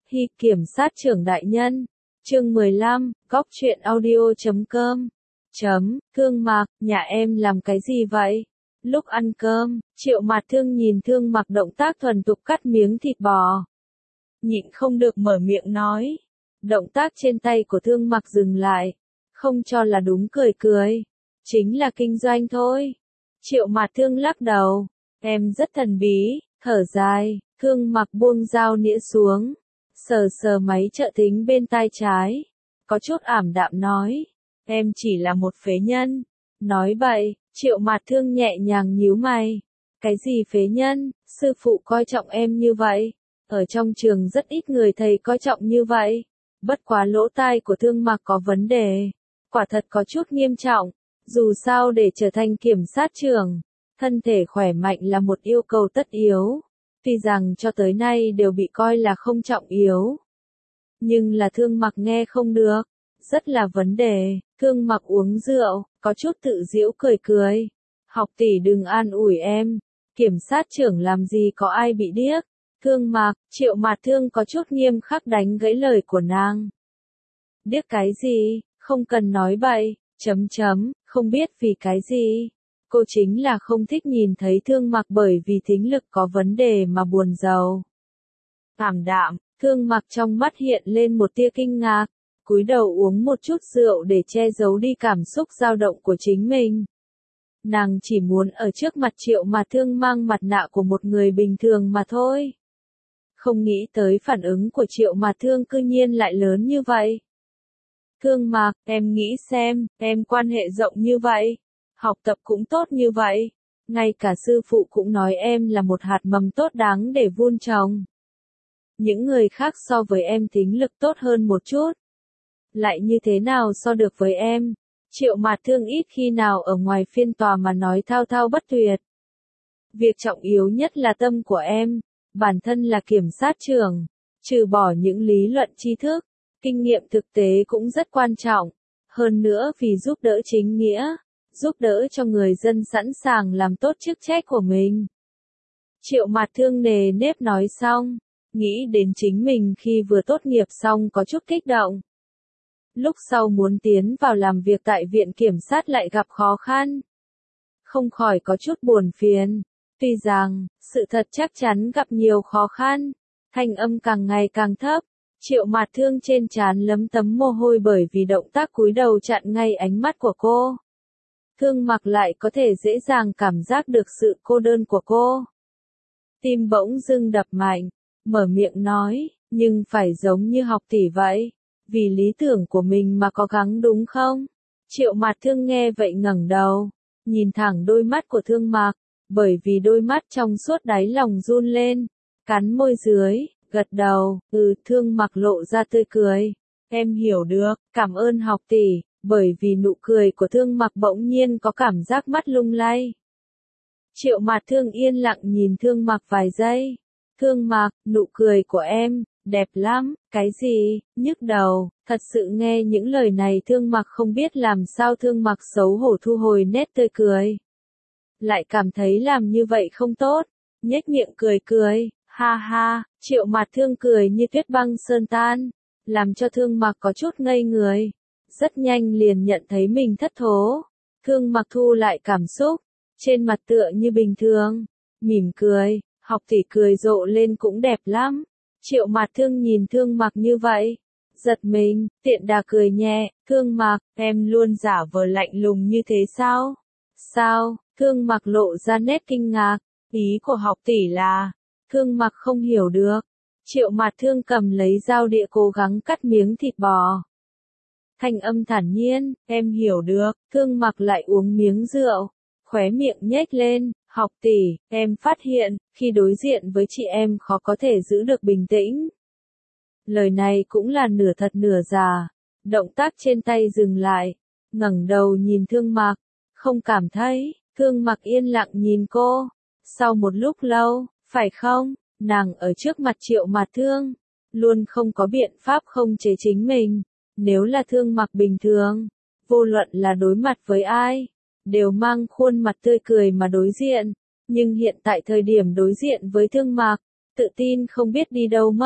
Hi kiểm sát trưởng đại nhân. Chương 15, góc truyện audio.com. Thương Mạc, nhà em làm cái gì vậy? Lúc ăn cơm, Triệu Mạt Thương nhìn Thương Mạc động tác thuần thục cắt miếng thịt bò. Nhịn không được mở miệng nói. Động tác trên tay của Thương Mạc dừng lại. Không cho là đúng cười cười. Chính là kinh doanh thôi. Triệu Mạt Thương lắc đầu. Em rất thần bí, thở dài. Thương Mạc buông dao nĩa xuống. Sờ sờ máy trợ thính bên tai trái. Có chút ảm đạm nói. Em chỉ là một phế nhân. Nói bậy, Triệu Mạt Thương nhẹ nhàng nhíu mày. Cái gì phế nhân, sư phụ coi trọng em như vậy. Ở trong trường rất ít người thầy coi trọng như vậy. Bất quá lỗ tai của Thương Mạc có vấn đề. Quả thật có chút nghiêm trọng. Dù sao để trở thành kiểm sát trưởng, thân thể khỏe mạnh là một yêu cầu tất yếu. Tuy rằng cho tới nay đều bị coi là không trọng yếu. Nhưng là Thương Mạc nghe không được. Rất là vấn đề. Thương Mạc uống rượu, có chút tự giễu cười cười. Học tỷ đừng an ủi em. Kiểm sát trưởng làm gì có ai bị điếc. Thương Mạc, Triệu Mạt Thương có chút nghiêm khắc đánh gãy lời của nàng. Điếc cái gì, không cần nói bậy, không biết vì cái gì. Cô chính là không thích nhìn thấy Thương Mạc bởi vì thính lực có vấn đề mà buồn rầu. Ảm đạm, Thương Mạc trong mắt hiện lên một tia kinh ngạc, cúi đầu uống một chút rượu để che giấu đi cảm xúc dao động của chính mình. Nàng chỉ muốn ở trước mặt Triệu Mạt Thương mang mặt nạ của một người bình thường mà thôi. Không nghĩ tới phản ứng của Triệu Mạt Thương cư nhiên lại lớn như vậy. Thương Mạc, em nghĩ xem, em quan hệ rộng như vậy, học tập cũng tốt như vậy, ngay cả sư phụ cũng nói em là một hạt mầm tốt đáng để vun trồng. Những người khác so với em tính lực tốt hơn một chút. Lại như thế nào so được với em? Triệu Mạt Thương ít khi nào ở ngoài phiên tòa mà nói thao thao bất tuyệt. Việc trọng yếu nhất là tâm của em, bản thân là kiểm sát trưởng, trừ bỏ những lý luận tri thức, kinh nghiệm thực tế cũng rất quan trọng, hơn nữa vì giúp đỡ chính nghĩa, giúp đỡ cho người dân sẵn sàng làm tốt chức trách của mình. Triệu Mạt Thương nề nếp nói xong, nghĩ đến chính mình khi vừa tốt nghiệp xong có chút kích động. Lúc sau muốn tiến vào làm việc tại viện kiểm sát lại gặp khó khăn. Không khỏi có chút buồn phiền. Tuy rằng, sự thật chắc chắn gặp nhiều khó khăn. Thanh âm càng ngày càng thấp. Triệu Mạt Thương trên trán lấm tấm mồ hôi bởi vì động tác cúi đầu chặn ngay ánh mắt của cô. Thương Mạc lại có thể dễ dàng cảm giác được sự cô đơn của cô. Tim bỗng dưng đập mạnh, mở miệng nói, nhưng phải giống như học tỷ vậy. Vì lý tưởng của mình mà có gắng đúng không? Triệu Mạt Thương nghe vậy ngẩng đầu, nhìn thẳng đôi mắt của Thương Mạc, bởi vì đôi mắt trong suốt đáy lòng run lên, cắn môi dưới, gật đầu, Thương Mạc lộ ra tươi cười. Em hiểu được, cảm ơn học tỷ, bởi vì nụ cười của Thương Mạc bỗng nhiên có cảm giác mắt lung lay. Triệu Mạt Thương yên lặng nhìn Thương Mạc vài giây. Thương Mạc, nụ cười của em đẹp lắm, cái gì, nhức đầu, thật sự nghe những lời này Thương Mạc không biết làm sao Thương Mạc xấu hổ thu hồi nét tươi cười. Lại cảm thấy làm như vậy không tốt, nhếch miệng cười cười, ha ha, Triệu Mạt Thương cười như tuyết băng sơn tan, làm cho Thương Mạc có chút ngây người. Rất nhanh liền nhận thấy mình thất thố, Thương Mạc thu lại cảm xúc, trên mặt tựa như bình thường, mỉm cười, học tỷ cười rộ lên cũng đẹp lắm. Triệu Mạt Thương nhìn Thương Mạc như vậy, giật mình, tiện đà cười nhẹ, Thương Mạc, em luôn giả vờ lạnh lùng như thế sao? Sao? Thương Mạc lộ ra nét kinh ngạc, ý của học tỷ là, Thương Mạc không hiểu được. Triệu Mạt Thương cầm lấy dao đĩa cố gắng cắt miếng thịt bò. Thanh âm thản nhiên, em hiểu được, Thương Mạc lại uống miếng rượu, khóe miệng nhếch lên. Học tỷ, em phát hiện, khi đối diện với chị em khó có thể giữ được bình tĩnh. Lời này cũng là nửa thật nửa giả. Động tác trên tay dừng lại, ngẩng đầu nhìn Thương Mạc, không cảm thấy. Thương Mạc yên lặng nhìn cô. Sau một lúc lâu, phải không, nàng ở trước mặt Triệu Mạt Thương, luôn không có biện pháp không chế chính mình. Nếu là Thương Mạc bình thường, vô luận là đối mặt với ai, đều mang khuôn mặt tươi cười mà đối diện, nhưng hiện tại thời điểm đối diện với Thương Mạc, tự tin không biết đi đâu mất.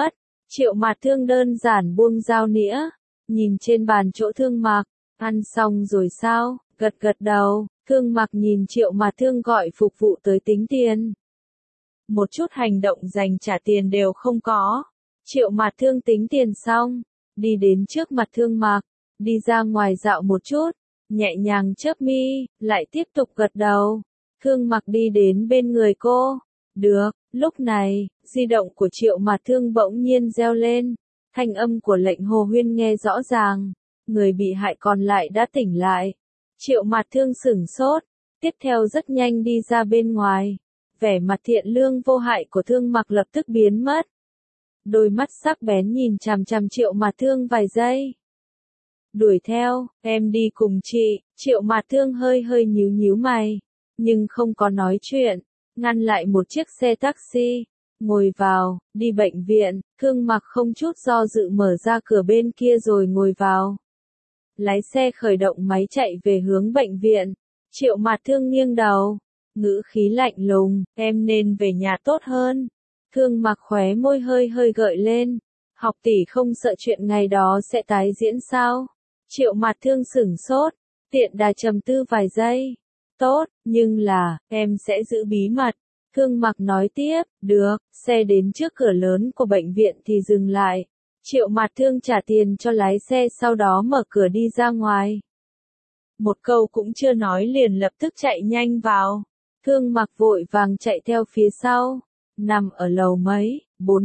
Triệu Mạt Thương đơn giản buông dao nĩa, nhìn trên bàn chỗ Thương Mặc, ăn xong rồi sao, gật gật đầu, Thương Mặc nhìn Triệu Mạt Thương gọi phục vụ tới tính tiền. Một chút hành động dành trả tiền đều không có. Triệu Mạt Thương tính tiền xong, đi đến trước mặt Thương Mặc, đi ra ngoài dạo một chút, nhẹ nhàng chớp mi, lại tiếp tục gật đầu. Thương Mặc đi đến bên người cô. Được, lúc này, di động của Triệu Mạt Thương bỗng nhiên reo lên. Thanh âm của lệnh Hồ Huyên nghe rõ ràng. Người bị hại còn lại đã tỉnh lại. Triệu Mạt Thương sửng sốt, tiếp theo rất nhanh đi ra bên ngoài. Vẻ mặt thiện lương vô hại của Thương Mặc lập tức biến mất. Đôi mắt sắc bén nhìn chằm chằm Triệu Mạt Thương vài giây. Đuổi theo, em đi cùng chị. Triệu Mạt Thương hơi hơi nhíu nhíu mày, nhưng không có nói chuyện, ngăn lại một chiếc xe taxi, ngồi vào, đi bệnh viện. Thương Mặc không chút do dự mở ra cửa bên kia rồi ngồi vào. Lái xe khởi động máy chạy về hướng bệnh viện. Triệu Mạt Thương nghiêng đầu, ngữ khí lạnh lùng, em nên về nhà tốt hơn. Thương Mặc khóe môi hơi hơi gợi lên, học tỷ không sợ chuyện ngày đó sẽ tái diễn sao? Triệu Mạt Thương sửng sốt, tiện đà trầm tư vài giây. Tốt, nhưng là, em sẽ giữ bí mật. Thương Mặc nói tiếp, được, xe đến trước cửa lớn của bệnh viện thì dừng lại. Triệu Mạt Thương trả tiền cho lái xe sau đó mở cửa đi ra ngoài. Một câu cũng chưa nói liền lập tức chạy nhanh vào. Thương Mặc vội vàng chạy theo phía sau. Nằm ở lầu mấy,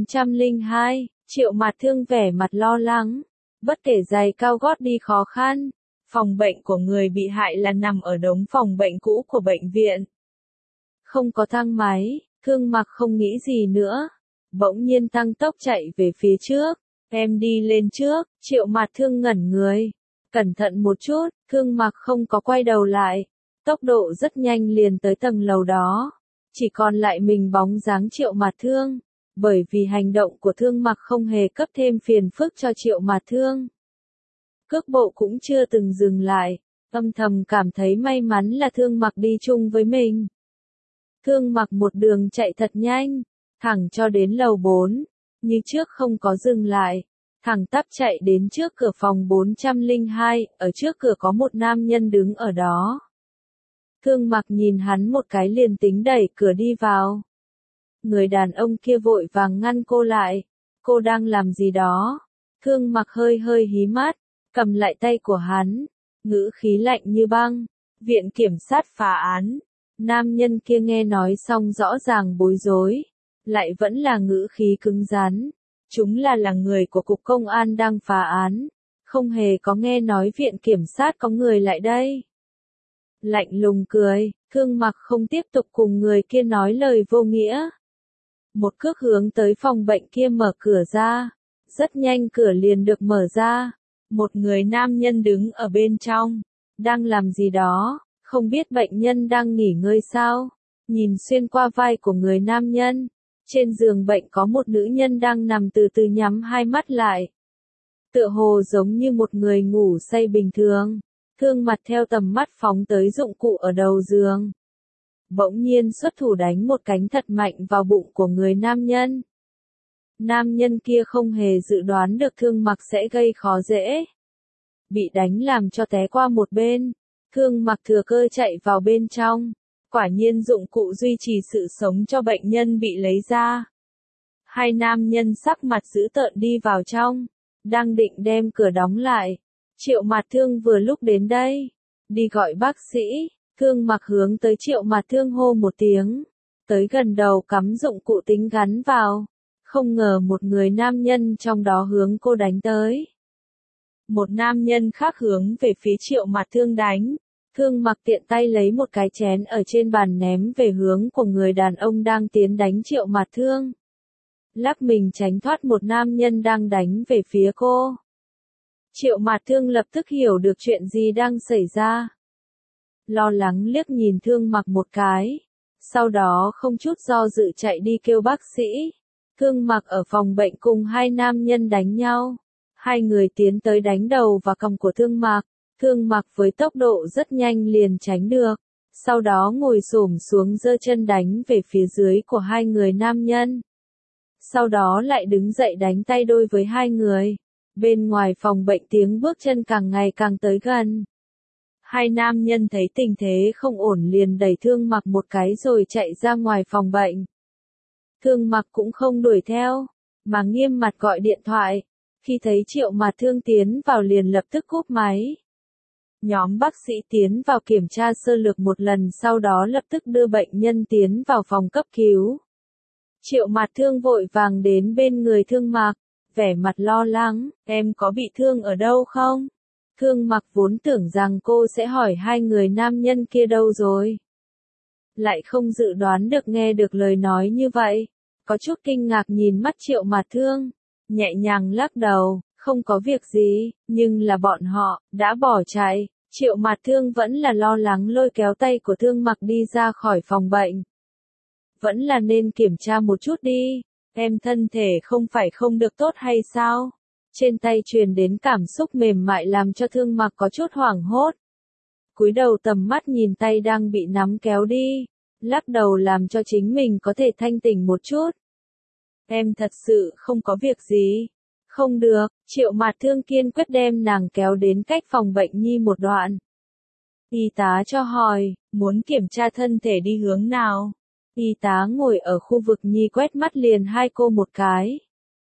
402, Triệu Mạt Thương vẻ mặt lo lắng. Bất kể giày cao gót đi khó khăn. Phòng bệnh của người bị hại là nằm ở đống phòng bệnh cũ của bệnh viện. Không có thang máy, Thương Mặc không nghĩ gì nữa. Bỗng nhiên tăng tốc chạy về phía trước. Em đi lên trước. Triệu Mạt Thương ngẩn người. Cẩn thận một chút, Thương Mặc không có quay đầu lại. Tốc độ rất nhanh liền tới tầng lầu đó. Chỉ còn lại mình bóng dáng Triệu Mạt Thương. Bởi vì hành động của Thương Mặc không hề cấp thêm phiền phức cho Triệu Mạt Thương. Cước bộ cũng chưa từng dừng lại, âm thầm cảm thấy may mắn là Thương Mặc đi chung với mình. Thương Mặc một đường chạy thật nhanh, thẳng cho đến lầu 4, như trước không có dừng lại, thẳng tắp chạy đến trước cửa phòng 402, ở trước cửa có một nam nhân đứng ở đó. Thương Mặc nhìn hắn một cái liền tính đẩy cửa đi vào. Người đàn ông kia vội vàng ngăn cô lại, cô đang làm gì đó? Thương Mặc hơi hơi hí mắt, cầm lại tay của hắn, ngữ khí lạnh như băng. Viện kiểm sát phá án. Nam nhân kia nghe nói xong rõ ràng bối rối, lại vẫn là ngữ khí cứng rắn. Chúng là người của cục công an đang phá án, không hề có nghe nói viện kiểm sát có người lại đây. Lạnh lùng cười, Thương Mặc không tiếp tục cùng người kia nói lời vô nghĩa. Một cước hướng tới phòng bệnh kia mở cửa ra, rất nhanh cửa liền được mở ra. Một người nam nhân đứng ở bên trong, đang làm gì đó, không biết bệnh nhân đang nghỉ ngơi sao. Nhìn xuyên qua vai của người nam nhân, trên giường bệnh có một nữ nhân đang nằm từ từ nhắm hai mắt lại. Tựa hồ giống như một người ngủ say bình thường. Thương Mặc theo tầm mắt phóng tới dụng cụ ở đầu giường. Bỗng nhiên xuất thủ đánh một cánh thật mạnh vào bụng của người nam nhân. Nam nhân kia không hề dự đoán được Thương Mặc sẽ gây khó dễ. Bị đánh làm cho té qua một bên. Thương Mặc thừa cơ chạy vào bên trong. Quả nhiên dụng cụ duy trì sự sống cho bệnh nhân bị lấy ra. Hai nam nhân sắc mặt dữ tợn đi vào trong. Đang định đem cửa đóng lại. Triệu Mạt Thương vừa lúc đến đây. Đi gọi bác sĩ. Thương Mặc hướng tới Triệu Mạt Thương hô một tiếng. Tới gần đầu cắm dụng cụ tính gắn vào. Không ngờ một người nam nhân trong đó hướng cô đánh tới. Một nam nhân khác hướng về phía Triệu Mạt Thương đánh. Thương Mặc tiện tay lấy một cái chén ở trên bàn ném về hướng của người đàn ông đang tiến đánh Triệu Mạt Thương. Lắc mình tránh thoát một nam nhân đang đánh về phía cô. Triệu Mạt Thương lập tức hiểu được chuyện gì đang xảy ra. Lo lắng liếc nhìn Thương Mặc một cái. Sau đó không chút do dự chạy đi kêu bác sĩ. Thương Mặc ở phòng bệnh cùng hai nam nhân đánh nhau. Hai người tiến tới đánh đầu và cằm của Thương Mặc. Thương Mặc với tốc độ rất nhanh liền tránh được. Sau đó ngồi xổm xuống giơ chân đánh về phía dưới của hai người nam nhân. sau đó lại đứng dậy đánh tay đôi với hai người. Bên ngoài phòng bệnh tiếng bước chân càng ngày càng tới gần. Hai nam nhân thấy tình thế không ổn liền đẩy Thương Mặc một cái rồi chạy ra ngoài phòng bệnh. Thương Mặc cũng không đuổi theo, mà nghiêm mặt gọi điện thoại. Khi thấy Triệu Mạt Thương tiến vào liền lập tức cúp máy. Nhóm bác sĩ tiến vào kiểm tra sơ lược một lần, sau đó lập tức đưa bệnh nhân tiến vào phòng cấp cứu. Triệu Mạt Thương vội vàng đến bên người Thương Mặc, vẻ mặt lo lắng, em có bị thương ở đâu không? Thương Mặc vốn tưởng rằng cô sẽ hỏi hai người nam nhân kia đâu rồi. Lại không dự đoán được nghe được lời nói như vậy. Có chút kinh ngạc nhìn mắt Triệu Mạt Thương, nhẹ nhàng lắc đầu, không có việc gì, nhưng là bọn họ, đã bỏ chạy. Triệu Mạt Thương vẫn là lo lắng lôi kéo tay của Thương Mặc đi ra khỏi phòng bệnh. Vẫn là nên kiểm tra một chút đi, em thân thể không phải không được tốt hay sao? Trên tay truyền đến cảm xúc mềm mại làm cho Thương Mặc có chút hoảng hốt. Cúi đầu tầm mắt nhìn tay đang bị nắm kéo đi, lắc đầu làm cho chính mình có thể thanh tỉnh một chút. Em thật sự không có việc gì. Không được, Triệu Mạt Thương kiên quyết đem nàng kéo đến cách phòng bệnh nhi một đoạn. Y tá cho hỏi, muốn kiểm tra thân thể đi hướng nào? Y tá ngồi ở khu vực nhi quét mắt liền hai cô một cái.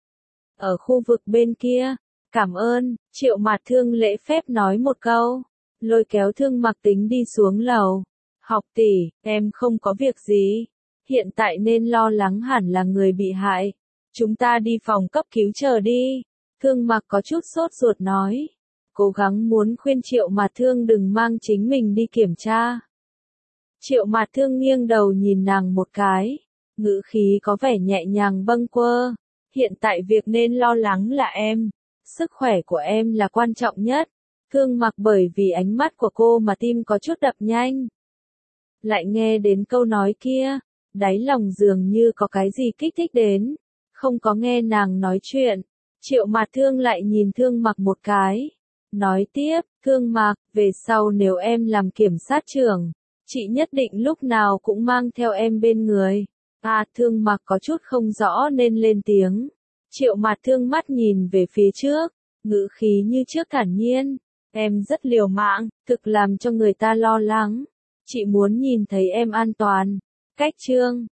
Ở khu vực bên kia, cảm ơn, Triệu Mạt Thương lễ phép nói một câu, lôi kéo Thương Mặc tính đi xuống lầu. Học tỷ, em không có việc gì, hiện tại nên lo lắng hẳn là người bị hại. Chúng ta đi phòng cấp cứu chờ đi. Thương Mặc có chút sốt ruột nói. Cố gắng muốn khuyên Triệu Mạt Thương đừng mang chính mình đi kiểm tra. Triệu Mạt Thương nghiêng đầu nhìn nàng một cái. Ngữ khí có vẻ nhẹ nhàng bâng quơ. Hiện tại việc nên lo lắng là em. Sức khỏe của em là quan trọng nhất. Thương Mặc bởi vì ánh mắt của cô mà tim có chút đập nhanh. Lại nghe đến câu nói kia. Đáy lòng dường như có cái gì kích thích đến. Không có nghe nàng nói chuyện. Triệu Mạt Thương lại nhìn Thương Mặc một cái. Nói tiếp, Thương Mặc, về sau nếu em làm kiểm sát trưởng, chị nhất định lúc nào cũng mang theo em bên người. Thương Mặc có chút không rõ nên lên tiếng. Triệu Mạt Thương mắt nhìn về phía trước, ngữ khí như trước thản nhiên. Em rất liều mạng, thực làm cho người ta lo lắng. Chị muốn nhìn thấy em an toàn. Cách chương